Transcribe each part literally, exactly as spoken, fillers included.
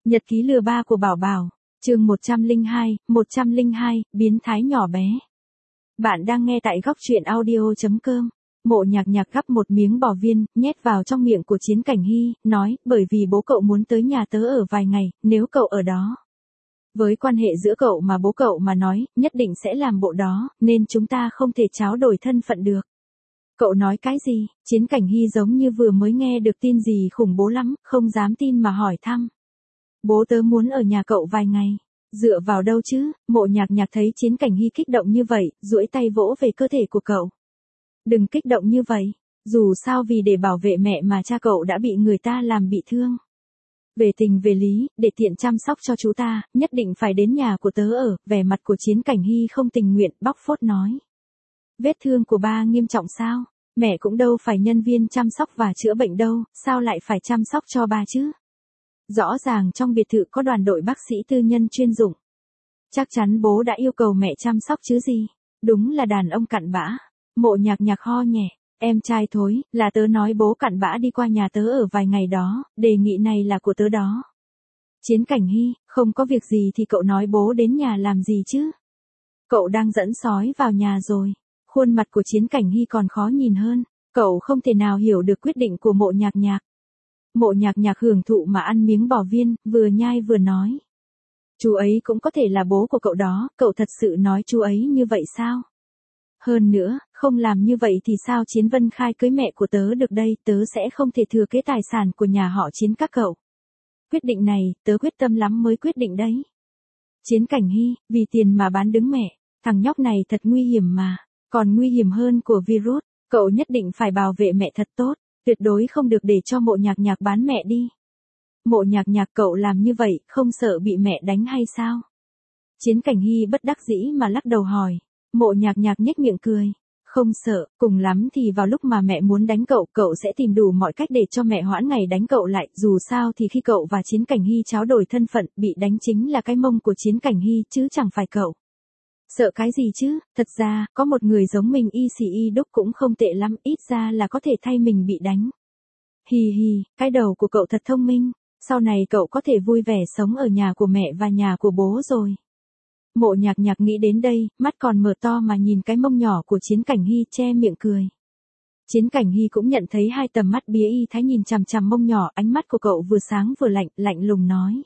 Nhật ký lừa ba của Bảo Bảo, chương một trăm lẻ hai, một trăm lẻ hai, biến thái nhỏ bé. Bạn đang nghe tại góc truyện audio chấm com. Mộ Nhạc Nhạc gắp một miếng bò viên, nhét vào trong miệng của Chiến Cảnh Hy, nói, bởi vì bố cậu muốn tới nhà tớ ở vài ngày, nếu cậu ở đó. Với quan hệ giữa cậu mà bố cậu mà nói, nhất định sẽ làm bộ đó, nên chúng ta không thể tráo đổi thân phận được. Cậu nói cái gì? Chiến Cảnh Hy giống như vừa mới nghe được tin gì khủng bố lắm, không dám tin mà hỏi thăm. Bố tớ muốn ở nhà cậu vài ngày. Dựa vào đâu chứ? Mộ Nhạc Nhạc thấy Chiến Cảnh Hy kích động như vậy, duỗi tay vỗ về cơ thể của cậu. Đừng kích động như vậy. Dù sao vì để bảo vệ mẹ mà cha cậu đã bị người ta làm bị thương. Về tình về lý, để tiện chăm sóc cho chú ta, nhất định phải đến nhà của tớ ở. Vẻ mặt của Chiến Cảnh Hy không tình nguyện, bóc phốt nói. Vết thương của ba nghiêm trọng sao? Mẹ cũng đâu phải nhân viên chăm sóc và chữa bệnh đâu, sao lại phải chăm sóc cho ba chứ? Rõ ràng trong biệt thự có đoàn đội bác sĩ tư nhân chuyên dụng. Chắc chắn bố đã yêu cầu mẹ chăm sóc chứ gì. Đúng là đàn ông cặn bã. Mộ Nhạc Nhạc ho nhẹ. Em trai thối, là tớ nói bố cặn bã đi qua nhà tớ ở vài ngày đó, đề nghị này là của tớ đó. Chiến Cảnh Hy, không có việc gì thì cậu nói bố đến nhà làm gì chứ? Cậu đang dẫn sói vào nhà rồi. Khuôn mặt của Chiến Cảnh Hy còn khó nhìn hơn. Cậu không thể nào hiểu được quyết định của Mộ Nhạc Nhạc. Mộ Nhạc Nhạc hưởng thụ mà ăn miếng bò viên, vừa nhai vừa nói. Chú ấy cũng có thể là bố của cậu đó, cậu thật sự nói chú ấy như vậy sao? Hơn nữa, không làm như vậy thì sao Chiến Vân Khai cưới mẹ của tớ được đây, tớ sẽ không thể thừa kế tài sản của nhà họ Chiến các cậu. Quyết định này, tớ quyết tâm lắm mới quyết định đấy. Chiến Cảnh Hy, vì tiền mà bán đứng mẹ, thằng nhóc này thật nguy hiểm mà, còn nguy hiểm hơn của virus, cậu nhất định phải bảo vệ mẹ thật tốt. Tuyệt đối không được để cho Mộ Nhạc Nhạc bán mẹ đi. Mộ Nhạc Nhạc cậu làm như vậy, không sợ bị mẹ đánh hay sao? Chiến Cảnh Hy bất đắc dĩ mà lắc đầu hỏi. Mộ Nhạc Nhạc nhếch miệng cười. Không sợ, cùng lắm thì vào lúc mà mẹ muốn đánh cậu, cậu sẽ tìm đủ mọi cách để cho mẹ hoãn ngày đánh cậu lại. Dù sao thì khi cậu và Chiến Cảnh Hy tráo đổi thân phận, bị đánh chính là cái mông của Chiến Cảnh Hy chứ chẳng phải cậu. Sợ cái gì chứ, thật ra, có một người giống mình y xì y đúc cũng không tệ lắm, ít ra là có thể thay mình bị đánh. Hì hì, cái đầu của cậu thật thông minh, sau này cậu có thể vui vẻ sống ở nhà của mẹ và nhà của bố rồi. Mộ Nhạc Nhạc nghĩ đến đây, mắt còn mở to mà nhìn cái mông nhỏ của Chiến Cảnh Hy che miệng cười. Chiến Cảnh Hy cũng nhận thấy hai tầm mắt bía y thái nhìn chằm chằm mông nhỏ, ánh mắt của cậu vừa sáng vừa lạnh, lạnh lùng nói.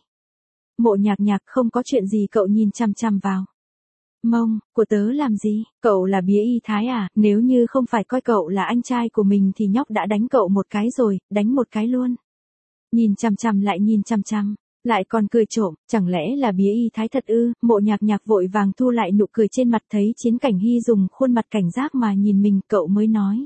Mộ Nhạc Nhạc không có chuyện gì cậu nhìn chằm chằm vào. Mông, của tớ làm gì? Cậu là bía y thái à? Nếu như không phải coi cậu là anh trai của mình thì nhóc đã đánh cậu một cái rồi, đánh một cái luôn. Nhìn chằm chằm lại nhìn chằm chằm, lại còn cười trộm, chẳng lẽ là bía y thái thật ư? Mộ Nhạc Nhạc vội vàng thu lại nụ cười trên mặt, thấy Chiến Cảnh Hy dùng khuôn mặt cảnh giác mà nhìn mình, cậu mới nói.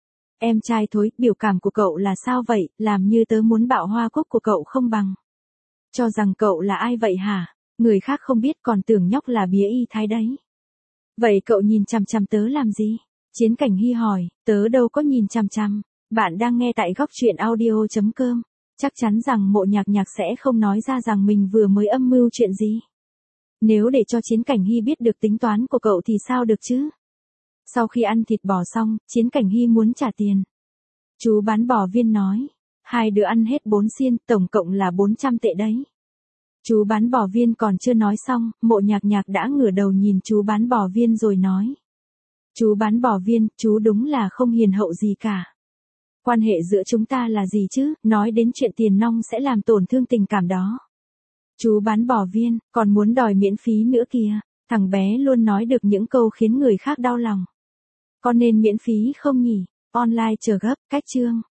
Em trai thối, biểu cảm của cậu là sao vậy, làm như tớ muốn bạo hoa cúc của cậu không bằng. Cho rằng cậu là ai vậy hả? Người khác không biết còn tưởng nhóc là bía y thái đấy. Vậy cậu nhìn chằm chằm tớ làm gì? Chiến Cảnh Hy hỏi, tớ đâu có nhìn chằm chằm. Bạn đang nghe tại góc truyện audio chấm com. Chắc chắn rằng Mộ Nhạc Nhạc sẽ không nói ra rằng mình vừa mới âm mưu chuyện gì. Nếu để cho Chiến Cảnh Hy biết được tính toán của cậu thì sao được chứ? Sau khi ăn thịt bò xong, Chiến Cảnh Hy muốn trả tiền. Chú bán bò viên nói, hai đứa ăn hết bốn xiên, tổng cộng là bốn trăm tệ đấy. Chú bán bò viên còn chưa nói xong, Mộ Nhạc Nhạc đã ngửa đầu nhìn chú bán bò viên rồi nói. Chú bán bò viên, chú đúng là không hiền hậu gì cả. Quan hệ giữa chúng ta là gì chứ, nói đến chuyện tiền nong sẽ làm tổn thương tình cảm đó. Chú bán bò viên, còn muốn đòi miễn phí nữa kìa, thằng bé luôn nói được những câu khiến người khác đau lòng. Con nên miễn phí không nhỉ? Online chờ gấp, cách chương.